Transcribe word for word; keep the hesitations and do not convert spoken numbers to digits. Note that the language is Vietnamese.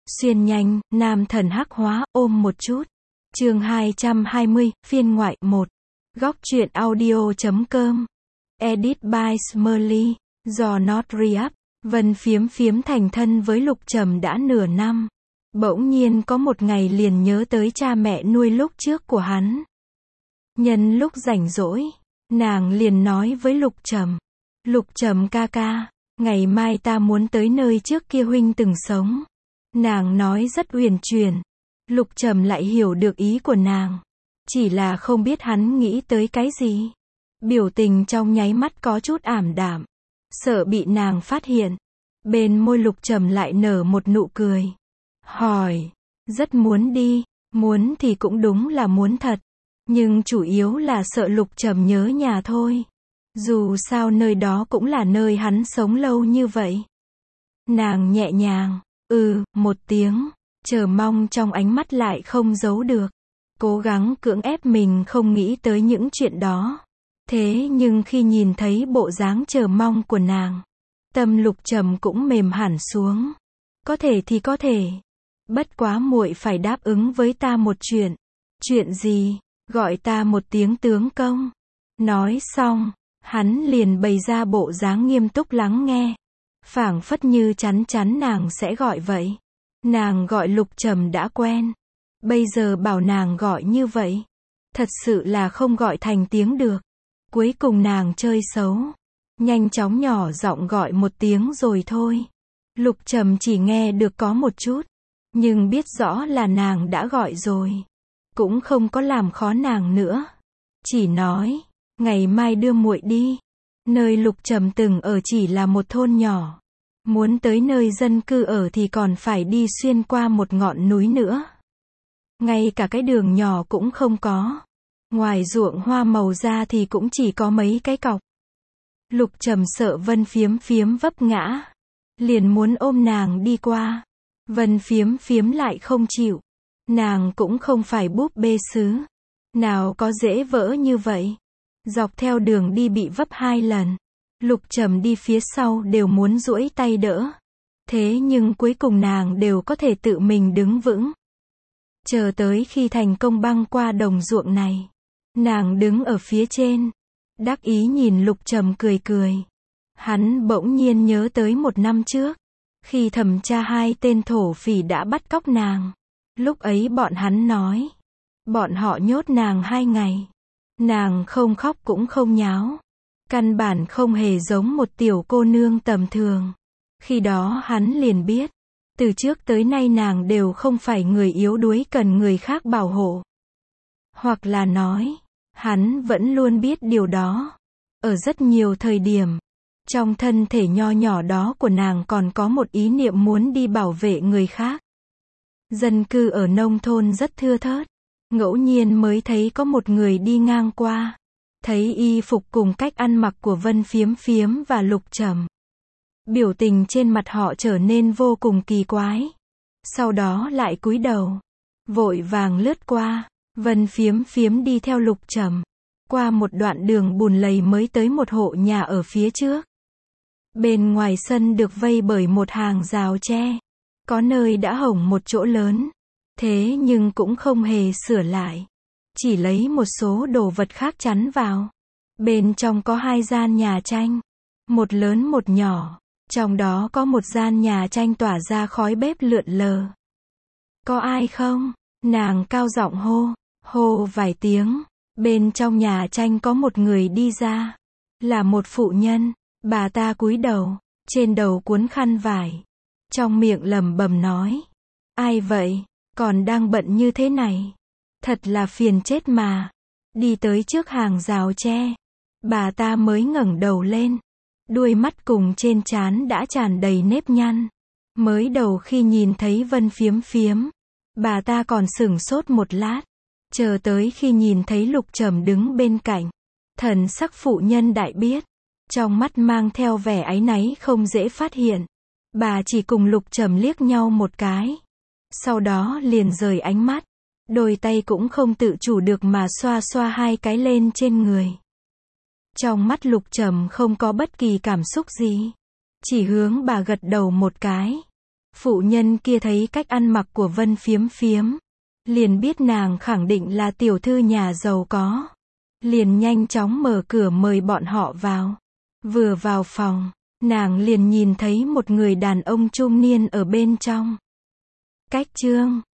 Xuyên nhanh, nam thần hắc hóa, ôm một chút. Chương hai trăm hai mươi, phiên ngoại một. Góc truyện audio chấm com. Edit by Smurly. Do Not Re-up. Vân Phiếm Phiếm thành thân với Lục Trầm đã nửa năm. Bỗng nhiên có một ngày liền nhớ tới cha mẹ nuôi lúc trước của hắn. Nhân lúc rảnh rỗi, nàng liền nói với Lục Trầm. Lục Trầm ca ca, ngày mai ta muốn tới nơi trước kia huynh từng sống. Nàng nói rất uyển chuyển. Lục Trầm lại hiểu được ý của nàng. Chỉ là không biết hắn nghĩ tới cái gì. Biểu tình trong nháy mắt có chút ảm đạm. Sợ bị nàng phát hiện. Bên môi Lục Trầm lại nở một nụ cười. Hỏi. Rất muốn đi. Muốn thì cũng đúng là muốn thật. Nhưng chủ yếu là sợ Lục Trầm nhớ nhà thôi. Dù sao nơi đó cũng là nơi hắn sống lâu như vậy. Nàng nhẹ nhàng. Ừ, một tiếng. Chờ mong trong ánh mắt lại không giấu được. Cố gắng cưỡng ép mình không nghĩ tới những chuyện đó. Thế nhưng khi nhìn thấy bộ dáng chờ mong của nàng, tâm Lục Trầm cũng mềm hẳn xuống. Có thể thì có thể. Bất quá muội phải đáp ứng với ta một chuyện. Chuyện gì? Gọi ta một tiếng tướng công. Nói xong, hắn liền bày ra bộ dáng nghiêm túc lắng nghe. Phảng phất như chắn chắn nàng sẽ gọi vậy. Nàng gọi Lục Trầm đã quen. Bây giờ bảo nàng gọi như vậy. Thật sự là không gọi thành tiếng được. Cuối cùng nàng chơi xấu. Nhanh chóng nhỏ giọng gọi một tiếng rồi thôi. Lục Trầm chỉ nghe được có một chút. Nhưng biết rõ là nàng đã gọi rồi. Cũng không có làm khó nàng nữa. Chỉ nói, ngày mai đưa muội đi. Nơi Lục Trầm từng ở chỉ là một thôn nhỏ. Muốn tới nơi dân cư ở thì còn phải đi xuyên qua một ngọn núi nữa. Ngay cả cái đường nhỏ cũng không có. Ngoài ruộng hoa màu ra thì cũng chỉ có mấy cái cọc. Lục Trầm sợ Vân Phiếm Phiếm vấp ngã. Liền muốn ôm nàng đi qua. Vân Phiếm Phiếm lại không chịu. Nàng cũng không phải búp bê sứ. Nào có dễ vỡ như vậy. Dọc theo đường đi bị vấp hai lần. Lục Trầm đi phía sau đều muốn duỗi tay đỡ. Thế nhưng cuối cùng nàng đều có thể tự mình đứng vững. Chờ tới khi thành công băng qua đồng ruộng này. Nàng đứng ở phía trên. Đắc ý nhìn Lục Trầm cười cười. Hắn bỗng nhiên nhớ tới một năm trước. Khi thẩm tra hai tên thổ phỉ đã bắt cóc nàng. Lúc ấy bọn hắn nói. Bọn họ nhốt nàng hai ngày. Nàng không khóc cũng không nháo. Căn bản không hề giống một tiểu cô nương tầm thường. Khi đó hắn liền biết. Từ trước tới nay nàng đều không phải người yếu đuối cần người khác bảo hộ. Hoặc là nói. Hắn vẫn luôn biết điều đó. Ở rất nhiều thời điểm. Trong thân thể nho nhỏ đó của nàng còn có một ý niệm muốn đi bảo vệ người khác. Dân cư ở nông thôn rất thưa thớt. Ngẫu nhiên mới thấy có một người đi ngang qua. Thấy y phục cùng cách ăn mặc của Vân Phiếm Phiếm và Lục Trầm. Biểu tình trên mặt họ trở nên vô cùng kỳ quái. Sau đó lại cúi đầu. Vội vàng lướt qua. Vân Phiếm Phiếm đi theo Lục Trầm. Qua một đoạn đường bùn lầy mới tới một hộ nhà ở phía trước. Bên ngoài sân được vây bởi một hàng rào tre. Có nơi đã hỏng một chỗ lớn. Thế nhưng cũng không hề sửa lại. Chỉ lấy một số đồ vật khác chắn vào. Bên trong có hai gian nhà tranh. Một lớn một nhỏ. Trong đó có một gian nhà tranh tỏa ra khói bếp lượn lờ. Có ai không? Nàng cao giọng hô. Hô vài tiếng. Bên trong nhà tranh có một người đi ra. Là một phụ nhân. Bà ta cúi đầu. Trên đầu cuốn khăn vải. Trong miệng lẩm bẩm nói. Ai vậy? Còn đang bận như thế này. Thật là phiền chết mà. Đi tới trước hàng rào tre. Bà ta mới ngẩng đầu lên. Đuôi mắt cùng trên trán đã tràn đầy nếp nhăn. Mới đầu khi nhìn thấy Vân Phiếm Phiếm. Bà ta còn sửng sốt một lát. Chờ tới khi nhìn thấy Lục Trầm đứng bên cạnh. Thần sắc phụ nhân đại biết. Trong mắt mang theo vẻ áy náy không dễ phát hiện. Bà chỉ cùng Lục Trầm liếc nhau một cái. Sau đó liền rời ánh mắt. Đôi tay cũng không tự chủ được mà xoa xoa hai cái lên trên người. Trong mắt Lục Trầm không có bất kỳ cảm xúc gì. Chỉ hướng bà gật đầu một cái. Phụ nhân kia thấy cách ăn mặc của Vân Phiếm Phiếm, liền biết nàng khẳng định là tiểu thư nhà giàu có. Liền nhanh chóng mở cửa mời bọn họ vào. Vừa vào phòng, nàng liền nhìn thấy một người đàn ông trung niên ở bên trong. Cách chương